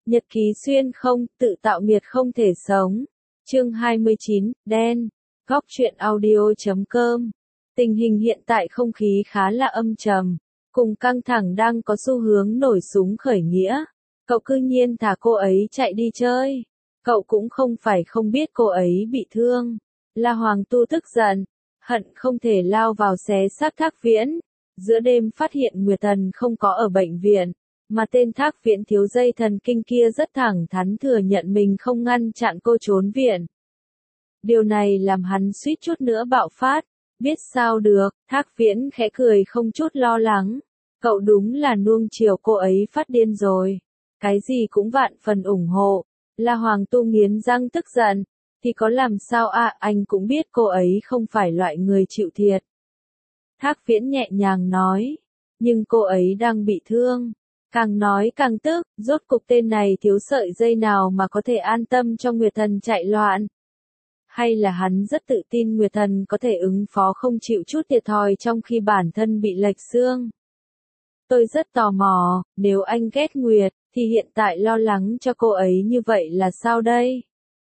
Nhật ký xuyên không, tự tạo miệt không thể sống. Chương 29, đen. Góc truyện audio.com. Tình hình hiện tại không khí khá là âm trầm, cùng căng thẳng đang có xu hướng nổi súng khởi nghĩa. Cậu cư nhiên thả cô ấy chạy đi chơi. Cậu cũng không phải không biết cô ấy bị thương. La Hoàng Tu tức giận, hận không thể lao vào xé xác Thác Viễn. Giữa đêm phát hiện Nguyệt Thần không có ở bệnh viện, mà tên Thác Viễn thiếu dây thần kinh kia rất thẳng thắn thừa nhận mình không ngăn chặn cô trốn viện. Điều này làm hắn suýt chút nữa bạo phát. Biết sao được, Thác Viễn khẽ cười không chút lo lắng. Cậu đúng là nuông chiều cô ấy phát điên rồi. Cái gì cũng vạn phần ủng hộ. La Hoàng Tu nghiến răng tức giận. Thì có làm sao anh cũng biết cô ấy không phải loại người chịu thiệt. Thác Viễn nhẹ nhàng nói. Nhưng cô ấy đang bị thương. Càng nói càng tức, rốt cục tên này thiếu sợi dây nào mà có thể an tâm cho Nguyệt Thần chạy loạn. Hay là hắn rất tự tin Nguyệt Thần có thể ứng phó không chịu chút thiệt thòi trong khi bản thân bị lệch xương. Tôi rất tò mò, nếu anh ghét Nguyệt, thì hiện tại lo lắng cho cô ấy như vậy là sao đây?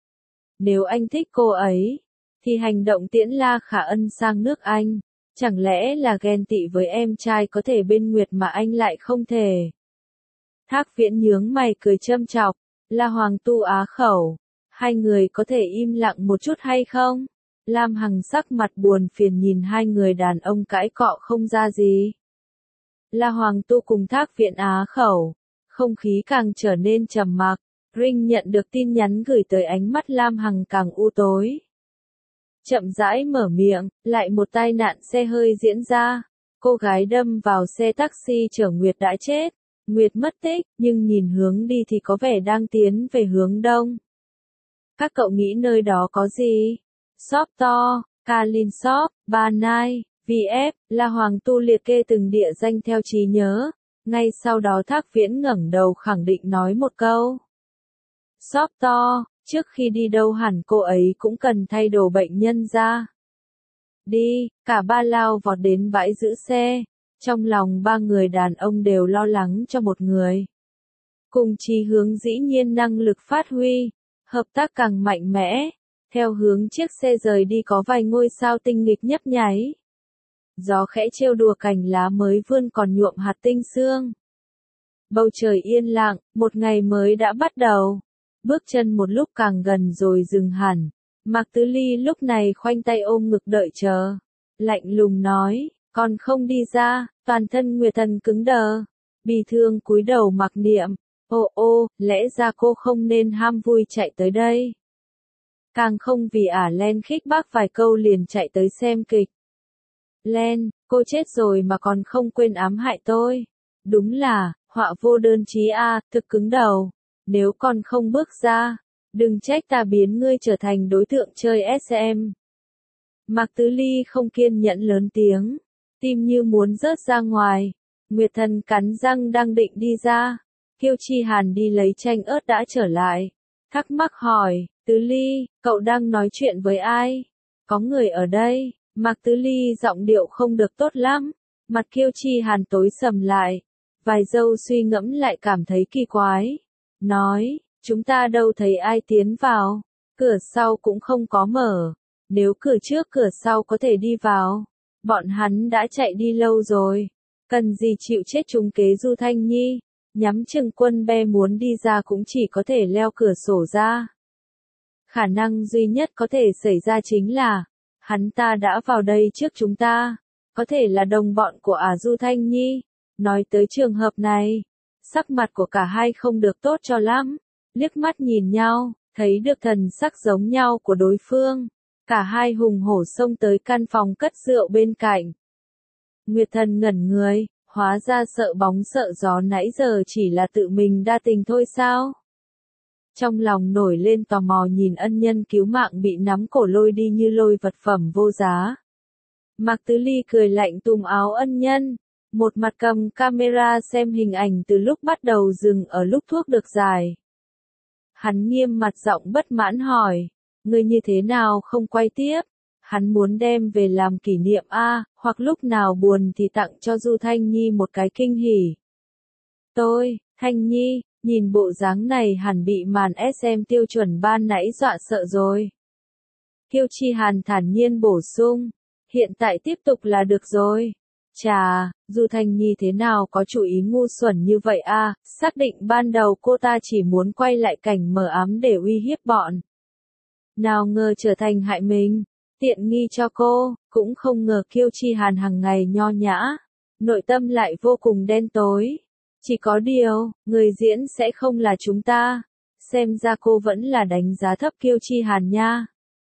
Nếu anh thích cô ấy, thì hành động tiễn La Khả Ân sang nước Anh, chẳng lẽ là ghen tị với em trai có thể bên Nguyệt mà anh lại không thể? Thác Viễn nhướng mày cười châm chọc, La Hoàng Tu á khẩu. Hai người có thể im lặng một chút hay không? Lam Hằng sắc mặt buồn phiền nhìn hai người đàn ông cãi cọ không ra gì. La Hoàng Tu cùng Thác Viễn á khẩu. Không khí càng trở nên trầm mặc. Ring nhận được tin nhắn gửi tới ánh mắt Lam Hằng càng u tối. Chậm rãi mở miệng, lại một tai nạn xe hơi diễn ra. Cô gái đâm vào xe taxi chở Nguyệt đã chết. Nguyệt mất tích, nhưng nhìn hướng đi thì có vẻ đang tiến về hướng đông. Các cậu nghĩ nơi đó có gì? Shop to, Kalin Shop, Ba Nai, VF, La Hoàng Tu liệt kê từng địa danh theo trí nhớ. Ngay sau đó Thác Viễn ngẩng đầu khẳng định nói một câu. Shop to, trước khi đi đâu hẳn cô ấy cũng cần thay đồ bệnh nhân ra. Đi, cả ba lao vọt đến bãi giữ xe. Trong lòng ba người đàn ông đều lo lắng cho một người. Cùng chí hướng dĩ nhiên năng lực phát huy. Hợp tác càng mạnh mẽ, theo hướng chiếc xe rời đi có vài ngôi sao tinh nghịch nhấp nháy. Gió khẽ trêu đùa cành lá mới vươn còn nhuộm hạt tinh sương. Bầu trời yên lặng, một ngày mới đã bắt đầu. Bước chân một lúc càng gần rồi dừng hẳn. Mạc Tứ Ly lúc này khoanh tay ôm ngực đợi chờ. Lạnh lùng nói, còn không đi ra, toàn thân Nguyệt Thần cứng đờ. Bi thương cúi đầu mặc niệm. Ô, lẽ ra cô không nên ham vui chạy tới đây. Càng không vì Len khích bác vài câu liền chạy tới xem kịch. Len, cô chết rồi mà còn không quên ám hại tôi. Đúng là, họa vô đơn chí thực cứng đầu. Nếu con không bước ra, đừng trách ta biến ngươi trở thành đối tượng chơi SM. Mạc Tứ Ly không kiên nhẫn lớn tiếng, tim như muốn rớt ra ngoài. Nguyệt Thần cắn răng đang định đi ra. Kiêu Chi Hàn đi lấy chanh ớt đã trở lại. Thắc mắc hỏi, Tứ Ly, cậu đang nói chuyện với ai? Có người ở đây. Mạc Tứ Ly giọng điệu không được tốt lắm. Mặt Kiêu Chi Hàn tối sầm lại. Vài dâu suy ngẫm lại cảm thấy kỳ quái. Nói, chúng ta đâu thấy ai tiến vào. Cửa sau cũng không có mở. Nếu cửa trước cửa sau có thể đi vào, bọn hắn đã chạy đi lâu rồi. Cần gì chịu chết trúng kế Du Thanh Nhi. Nhắm chừng Quân Be muốn đi ra cũng chỉ có thể leo cửa sổ ra. Khả năng duy nhất có thể xảy ra chính là, hắn ta đã vào đây trước chúng ta. Có thể là đồng bọn của Du Thanh Nhi. Nói tới trường hợp này, sắc mặt của cả hai không được tốt cho lắm. Liếc mắt nhìn nhau, thấy được thần sắc giống nhau của đối phương. Cả hai hùng hổ xông tới căn phòng cất rượu bên cạnh. Nguyệt Thần ngẩn người. Hóa ra sợ bóng sợ gió nãy giờ chỉ là tự mình đa tình thôi sao? Trong lòng nổi lên tò mò nhìn ân nhân cứu mạng bị nắm cổ lôi đi như lôi vật phẩm vô giá. Mạc Tứ Ly cười lạnh tùm áo ân nhân. Một mặt cầm camera xem hình ảnh từ lúc bắt đầu dừng ở lúc thuốc được giải. Hắn nghiêm mặt giọng bất mãn hỏi. Ngươi như thế nào không quay tiếp? Hắn muốn đem về làm kỷ niệm hoặc lúc nào buồn thì tặng cho Du Thanh Nhi một cái kinh hỉ. Thanh Nhi, Nhìn bộ dáng này hẳn bị màn SM tiêu chuẩn ban nãy dọa sợ rồi. Kiêu Chi Hàn thản nhiên bổ sung, hiện tại tiếp tục là được rồi. Chà, Du Thanh Nhi thế nào có chủ ý ngu xuẩn như vậy a? Xác định ban đầu cô ta chỉ muốn quay lại cảnh mờ ám để uy hiếp bọn. Nào ngờ trở thành hại mình, tiện nghi cho cô, cũng không ngờ Kiêu Chi Hàn hàng ngày nho nhã, nội tâm lại vô cùng đen tối. Chỉ có điều, người diễn sẽ không là chúng ta, xem ra cô vẫn là đánh giá thấp Kiêu Chi Hàn nha.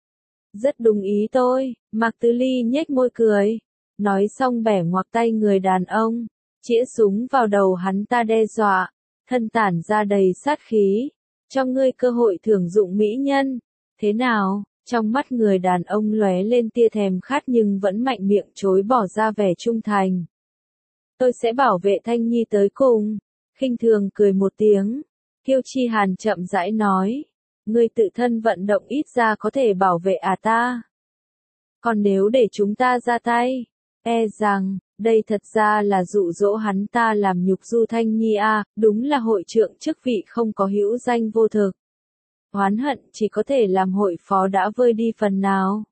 Rất đúng ý tôi, Mạc Tứ Ly nhếch môi cười. Nói xong bẻ ngoặc tay người đàn ông, chĩa súng vào đầu hắn ta đe dọa, thân tản ra đầy sát khí. Cho ngươi cơ hội thưởng dụng mỹ nhân. Thế nào? Trong mắt người đàn ông lóe lên tia thèm khát nhưng vẫn mạnh miệng chối bỏ ra vẻ trung thành. Tôi sẽ bảo vệ Thanh Nhi tới cùng. Khinh thường cười một tiếng. Kiêu Chi Hàn chậm rãi nói. Ngươi tự thân vận động ít ra có thể bảo vệ ta. Còn nếu để chúng ta ra tay, e rằng, đây thật ra là dụ dỗ hắn ta làm nhục Du Thanh Nhi đúng là hội trưởng chức vị không có hữu danh vô thực. Oán hận chỉ có thể làm hội phó đã vơi đi phần nào.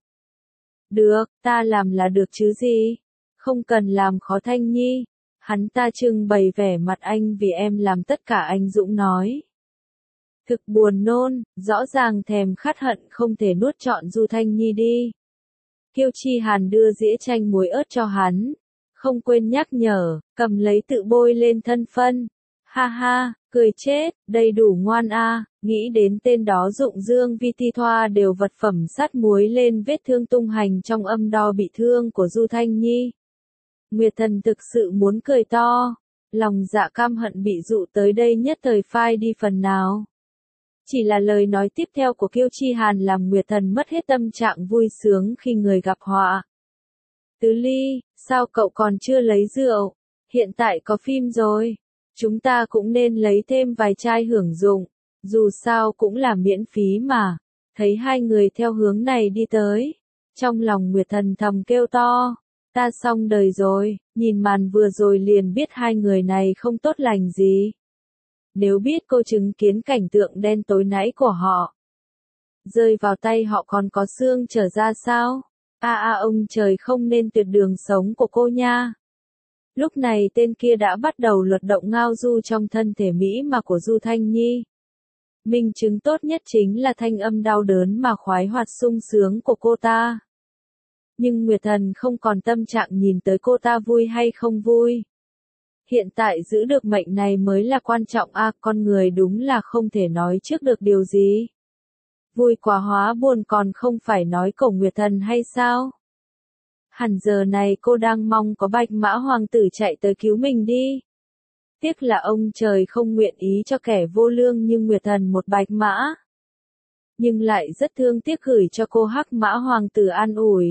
Được, ta làm là được chứ gì? Không cần làm khó Thanh Nhi. Hắn ta trưng bày vẻ mặt anh vì em làm tất cả, anh Dũng nói. Thực buồn nôn, rõ ràng thèm khát hận không thể nuốt trọn Du Thanh Nhi đi. Kiêu Chi Hàn đưa dĩa chanh muối ớt cho hắn, không quên nhắc nhở, cầm lấy tự bôi lên thân phân. Ha ha, cười chết, đầy đủ ngoan nghĩ đến tên đó Dụng Dương Vi Ti thoa đều vật phẩm sắt muối lên vết thương tung hành trong âm đo bị thương của Du Thanh Nhi. Nguyệt Thần thực sự muốn cười to, lòng dạ cam hận bị dụ tới đây nhất thời phai đi phần nào. Chỉ là lời nói tiếp theo của Kiêu Chi Hàn làm Nguyệt Thần mất hết tâm trạng vui sướng khi người gặp họa. Tứ Ly, sao cậu còn chưa lấy rượu? Hiện tại có phim rồi. Chúng ta cũng nên lấy thêm vài chai hưởng dụng. Dù sao cũng là miễn phí mà. Thấy hai người theo hướng này đi tới. Trong lòng Nguyệt Thần thầm kêu to. Ta xong đời rồi, nhìn màn vừa rồi liền biết hai người này không tốt lành gì. Nếu biết cô chứng kiến cảnh tượng đen tối nãy của họ, rơi vào tay họ còn có xương trở ra sao? Ông trời không nên tuyệt đường sống của cô nha. Lúc này tên kia đã bắt đầu luật động ngao du trong thân thể mỹ mà của Du Thanh Nhi. Minh chứng tốt nhất chính là thanh âm đau đớn mà khoái hoạt sung sướng của cô ta. Nhưng Nguyệt Thần không còn tâm trạng nhìn tới cô ta vui hay không vui. Hiện tại giữ được mệnh này mới là quan trọng con người đúng là không thể nói trước được điều gì. Vui quá hóa buồn còn không phải nói Cổ Nguyệt Thần hay sao? Hẳn giờ này cô đang mong có Bạch Mã Hoàng tử chạy tới cứu mình đi. Tiếc là ông trời không nguyện ý cho kẻ vô lương như Nguyệt Thần một bạch mã. Nhưng lại rất thương tiếc gửi cho cô Hắc Mã Hoàng tử an ủi.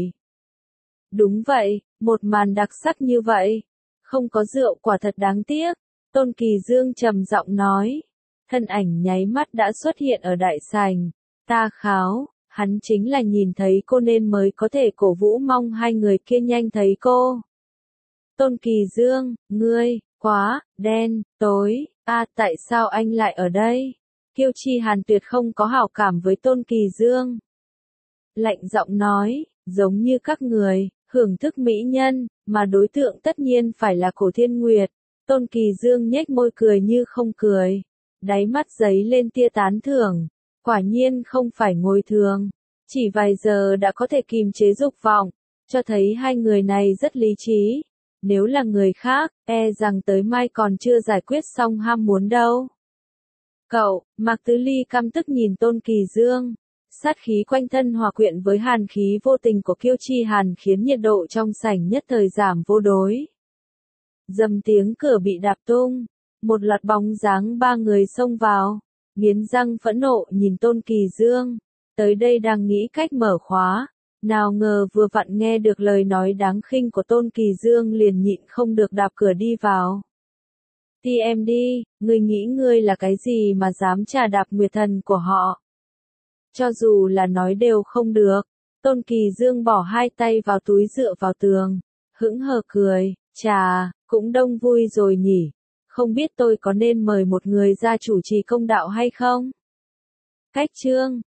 Đúng vậy, một màn đặc sắc như vậy. Không có rượu quả thật đáng tiếc. Tôn Kỳ Dương trầm giọng nói. Thân ảnh nháy mắt đã xuất hiện ở đại sảnh. Ta kháo, hắn chính là nhìn thấy cô nên mới có thể cổ vũ mong hai người kia nhanh thấy cô. Tôn Kỳ Dương, ngươi, quá, đen, tối, tại sao anh lại ở đây? Kiêu Chi Hàn tuyệt không có hảo cảm với Tôn Kỳ Dương. Lạnh giọng nói, giống như các người, hưởng thức mỹ nhân, mà đối tượng tất nhiên phải là Cổ Thiên Nguyệt. Tôn Kỳ Dương nhếch môi cười như không cười. Đáy mắt giấy lên tia tán thưởng. Quả nhiên không phải ngồi thường. Chỉ vài giờ đã có thể kìm chế dục vọng. Cho thấy hai người này rất lý trí. Nếu là người khác, e rằng tới mai còn chưa giải quyết xong ham muốn đâu. Cậu, Mạc Tứ Ly căm tức nhìn Tôn Kỳ Dương. Sát khí quanh thân hòa quyện với hàn khí vô tình của Kiêu Chi Hàn khiến nhiệt độ trong sảnh nhất thời giảm vô đối. Dầm tiếng cửa bị đạp tung. Một loạt bóng dáng ba người xông vào. Nghiến răng phẫn nộ nhìn Tôn Kỳ Dương. Tới đây đang nghĩ cách mở khóa. Nào ngờ vừa vặn nghe được lời nói đáng khinh của Tôn Kỳ Dương liền nhịn không được đạp cửa đi vào. Ti em đi, ngươi nghĩ ngươi là cái gì mà dám trà đạp Nguyệt Thần của họ. Cho dù là nói đều không được. Tôn Kỳ Dương bỏ hai tay vào túi dựa vào tường. Hững hờ cười, chà, cũng đông vui rồi nhỉ. Không biết tôi có nên mời một người ra chủ trì công đạo hay không? Cách chương